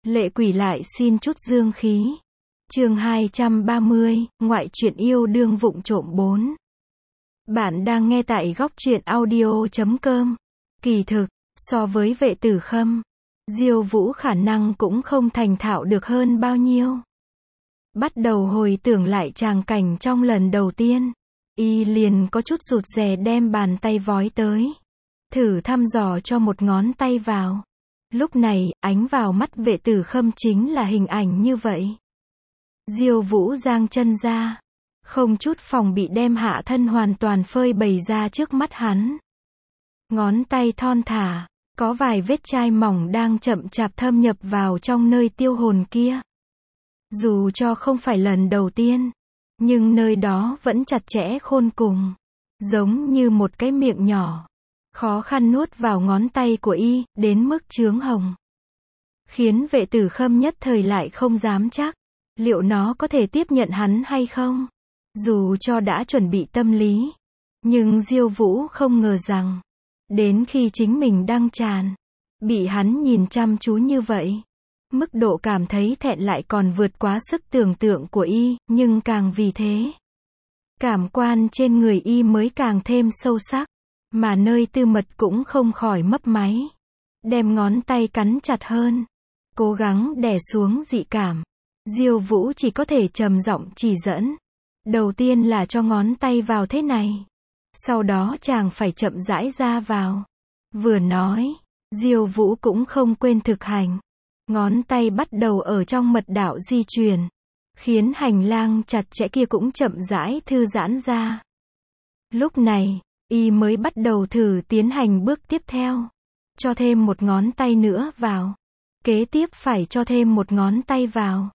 Lệ quỷ lại xin chút dương khí. Chương 230, ngoại truyện yêu đương vụng trộm 4. Bạn đang nghe tại góc truyện audio.com. Kỳ thực, so với Vệ Tử Khâm, Diêu Vũ khả năng cũng không thành thạo được hơn bao nhiêu. Bắt đầu hồi tưởng lại tràng cảnh trong lần đầu tiên, y liền có chút rụt rè đem bàn tay vói tới, thử thăm dò cho một ngón tay vào. Lúc này, ánh vào mắt Vệ Tử Khâm chính là hình ảnh như vậy. Diêu Vũ giang chân ra, không chút phòng bị đem hạ thân hoàn toàn phơi bày ra trước mắt hắn. Ngón tay thon thả, có vài vết chai mỏng đang chậm chạp thâm nhập vào trong nơi tiêu hồn kia. Dù cho không phải lần đầu tiên, nhưng nơi đó vẫn chặt chẽ khôn cùng, giống như một cái miệng nhỏ, khó khăn nuốt vào ngón tay của y, đến mức chướng hồng. Khiến Vệ Tử Khâm nhất thời lại không dám chắc, liệu nó có thể tiếp nhận hắn hay không. Dù cho đã chuẩn bị tâm lý, nhưng Diêu Vũ không ngờ rằng, đến khi chính mình đăng tràn, bị hắn nhìn chăm chú như vậy, mức độ cảm thấy thẹn lại còn vượt quá sức tưởng tượng của y, nhưng càng vì thế, cảm quan trên người y mới càng thêm sâu sắc, mà nơi tư mật cũng không khỏi mấp máy. Đem ngón tay cắn chặt hơn, cố gắng đè xuống dị cảm. Diêu Vũ chỉ có thể trầm giọng chỉ dẫn. Đầu tiên là cho ngón tay vào thế này, sau đó chàng phải chậm rãi ra vào. Vừa nói, Diêu Vũ cũng không quên thực hành. Ngón tay bắt đầu ở trong mật đạo di chuyển, khiến hành lang chặt chẽ kia cũng chậm rãi thư giãn ra. Lúc này, y mới bắt đầu thử tiến hành bước tiếp theo. Cho thêm một ngón tay nữa vào. Kế tiếp phải cho thêm một ngón tay vào.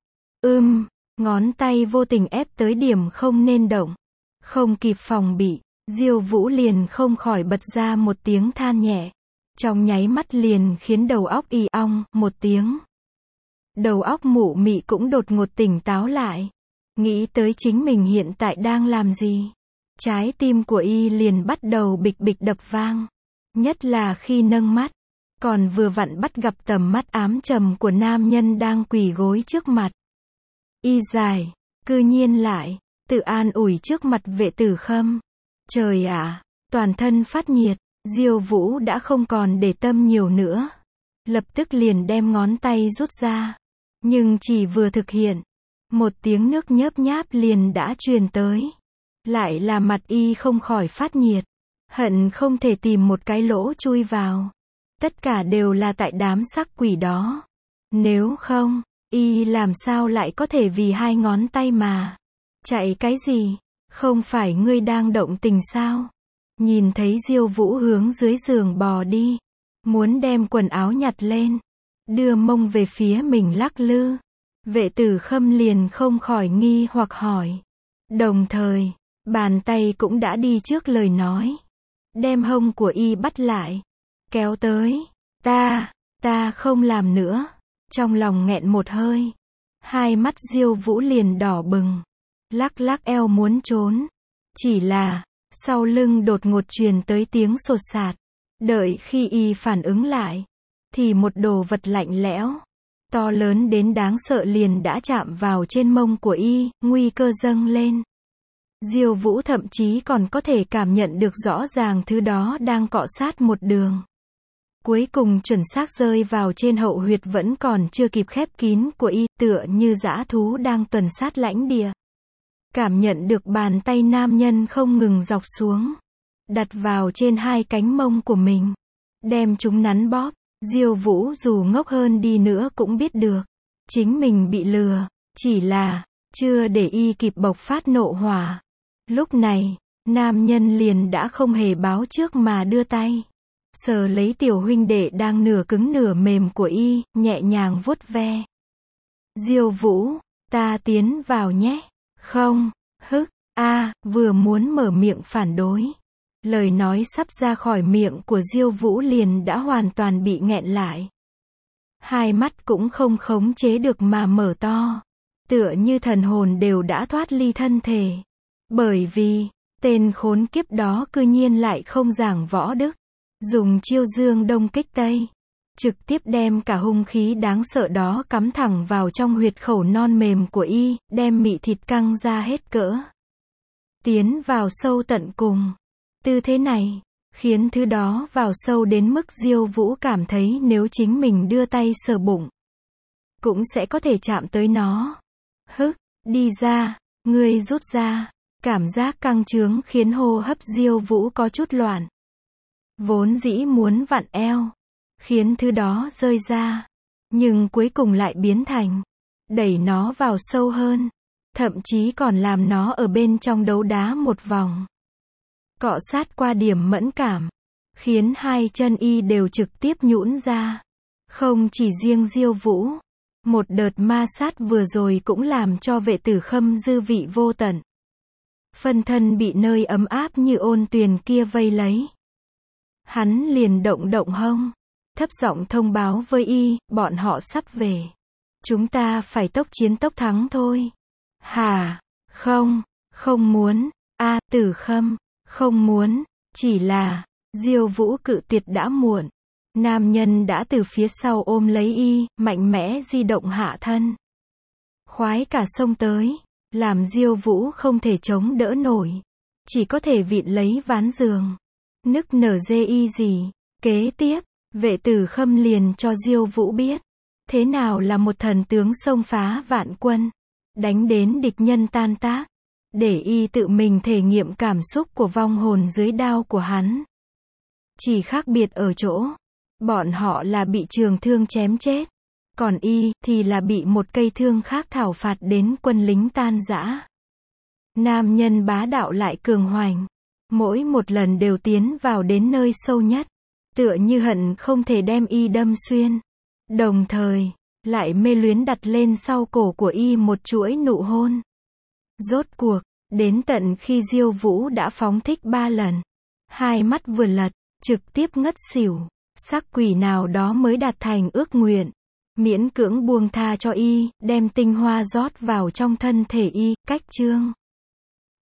Ngón tay vô tình ép tới điểm không nên động. Không kịp phòng bị, Diêu Vũ liền không khỏi bật ra một tiếng than nhẹ. Trong nháy mắt liền khiến đầu óc y ong một tiếng. Đầu óc mụ mị cũng đột ngột tỉnh táo lại. Nghĩ tới chính mình hiện tại đang làm gì. Trái tim của y liền bắt đầu bịch bịch đập vang. Nhất là khi nâng mắt, còn vừa vặn bắt gặp tầm mắt ám trầm của nam nhân đang quỳ gối trước mặt. Y dài, cư nhiên lại, tự an ủi trước mặt Vệ Tử Khâm. Trời ạ, toàn thân phát nhiệt, Diêu Vũ đã không còn để tâm nhiều nữa. Lập tức liền đem ngón tay rút ra. Nhưng chỉ vừa thực hiện, một tiếng nước nhớp nháp liền đã truyền tới. Lại là mặt y không khỏi phát nhiệt, hận không thể tìm một cái lỗ chui vào. Tất cả đều là tại đám sắc quỷ đó. Nếu không, y làm sao lại có thể vì hai ngón tay mà chạy cái gì? Không phải ngươi đang động tình sao? Nhìn thấy Diêu Vũ hướng dưới giường bò đi, muốn đem quần áo nhặt lên, đưa mông về phía mình lắc lư. Vệ Tử Khâm liền không khỏi nghi hoặc hỏi. Đồng thời, bàn tay cũng đã đi trước lời nói, đem hông của y bắt lại, kéo tới. Ta không làm nữa. Trong lòng nghẹn một hơi, hai mắt Diêu Vũ liền đỏ bừng, lắc lắc eo muốn trốn. Chỉ là, sau lưng đột ngột truyền tới tiếng sột sạt. Đợi khi y phản ứng lại, thì một đồ vật lạnh lẽo, to lớn đến đáng sợ liền đã chạm vào trên mông của y, nguy cơ dâng lên. Diêu Vũ thậm chí còn có thể cảm nhận được rõ ràng thứ đó đang cọ sát một đường. Cuối cùng chuẩn xác rơi vào trên hậu huyệt vẫn còn chưa kịp khép kín của y, tựa như dã thú đang tuần sát lãnh địa. Cảm nhận được bàn tay nam nhân không ngừng dọc xuống, đặt vào trên hai cánh mông của mình, đem chúng nắn bóp. Diêu Vũ dù ngốc hơn đi nữa cũng biết được, chính mình bị lừa, chỉ là, chưa để y kịp bộc phát nộ hỏa. Lúc này, nam nhân liền đã không hề báo trước mà đưa tay, sờ lấy tiểu huynh đệ đang nửa cứng nửa mềm của y, nhẹ nhàng vuốt ve. Diêu Vũ, ta tiến vào nhé. Không, vừa muốn mở miệng phản đối. Lời nói sắp ra khỏi miệng của Diêu Vũ liền đã hoàn toàn bị nghẹn lại. Hai mắt cũng không khống chế được mà mở to, tựa như thần hồn đều đã thoát ly thân thể. Bởi vì, tên khốn kiếp đó cư nhiên lại không giảng võ đức, dùng chiêu dương đông kích tây. trực tiếp đem cả hung khí đáng sợ đó cắm thẳng vào trong huyệt khẩu non mềm của y, đem mị thịt căng ra hết cỡ. Tiến vào sâu tận cùng. Tư thế này, khiến thứ đó vào sâu đến mức Diêu Vũ cảm thấy nếu chính mình đưa tay sờ bụng, cũng sẽ có thể chạm tới nó. Hức, đi ra, ngươi rút ra. Cảm giác căng trướng khiến hô hấp Diêu Vũ có chút loạn. Vốn dĩ muốn vặn eo, khiến thứ đó rơi ra, nhưng cuối cùng lại biến thành đẩy nó vào sâu hơn, thậm chí còn làm nó ở bên trong đấu đá một vòng. Cọ sát qua điểm mẫn cảm, khiến hai chân y đều trực tiếp nhũn ra. Không chỉ riêng Diêu Vũ, một đợt ma sát vừa rồi cũng làm cho Vệ Tử Khâm dư vị vô tận. Phân thân bị nơi ấm áp như ôn tuyền kia vây lấy. Hắn liền động động hông, thấp giọng thông báo với y, bọn họ sắp về. Chúng ta phải tốc chiến tốc thắng thôi. Hả? Không, không muốn. Tử Khâm, không muốn, chỉ là, Diêu Vũ cự tuyệt đã muộn. Nam nhân đã từ phía sau ôm lấy y, mạnh mẽ di động hạ thân. Khoái cả xông tới, làm Diêu Vũ không thể chống đỡ nổi. Chỉ có thể vịn lấy ván giường. Nức nở dê y gì. Kế tiếp, Vệ Tử Khâm liền cho Diêu Vũ biết. Thế nào là một thần tướng xông phá vạn quân. Đánh đến địch nhân tan tác. Để y tự mình thể nghiệm cảm xúc của vong hồn dưới đao của hắn. Chỉ khác biệt ở chỗ, bọn họ là bị trường thương chém chết. Còn y, thì là bị một cây thương khác thảo phạt đến quân lính tan rã. Nam nhân bá đạo lại cường hoành. Mỗi một lần đều tiến vào đến nơi sâu nhất. Tựa như hận không thể đem y đâm xuyên. Đồng thời, lại mê luyến đặt lên sau cổ của y một chuỗi nụ hôn. Rốt cuộc, đến tận khi Diêu Vũ đã phóng thích 3 lần. Hai mắt vừa lật, trực tiếp ngất xỉu. Sắc quỷ nào đó mới đạt thành ước nguyện. Miễn cưỡng buông tha cho y, đem tinh hoa rót vào trong thân thể y, cách chương.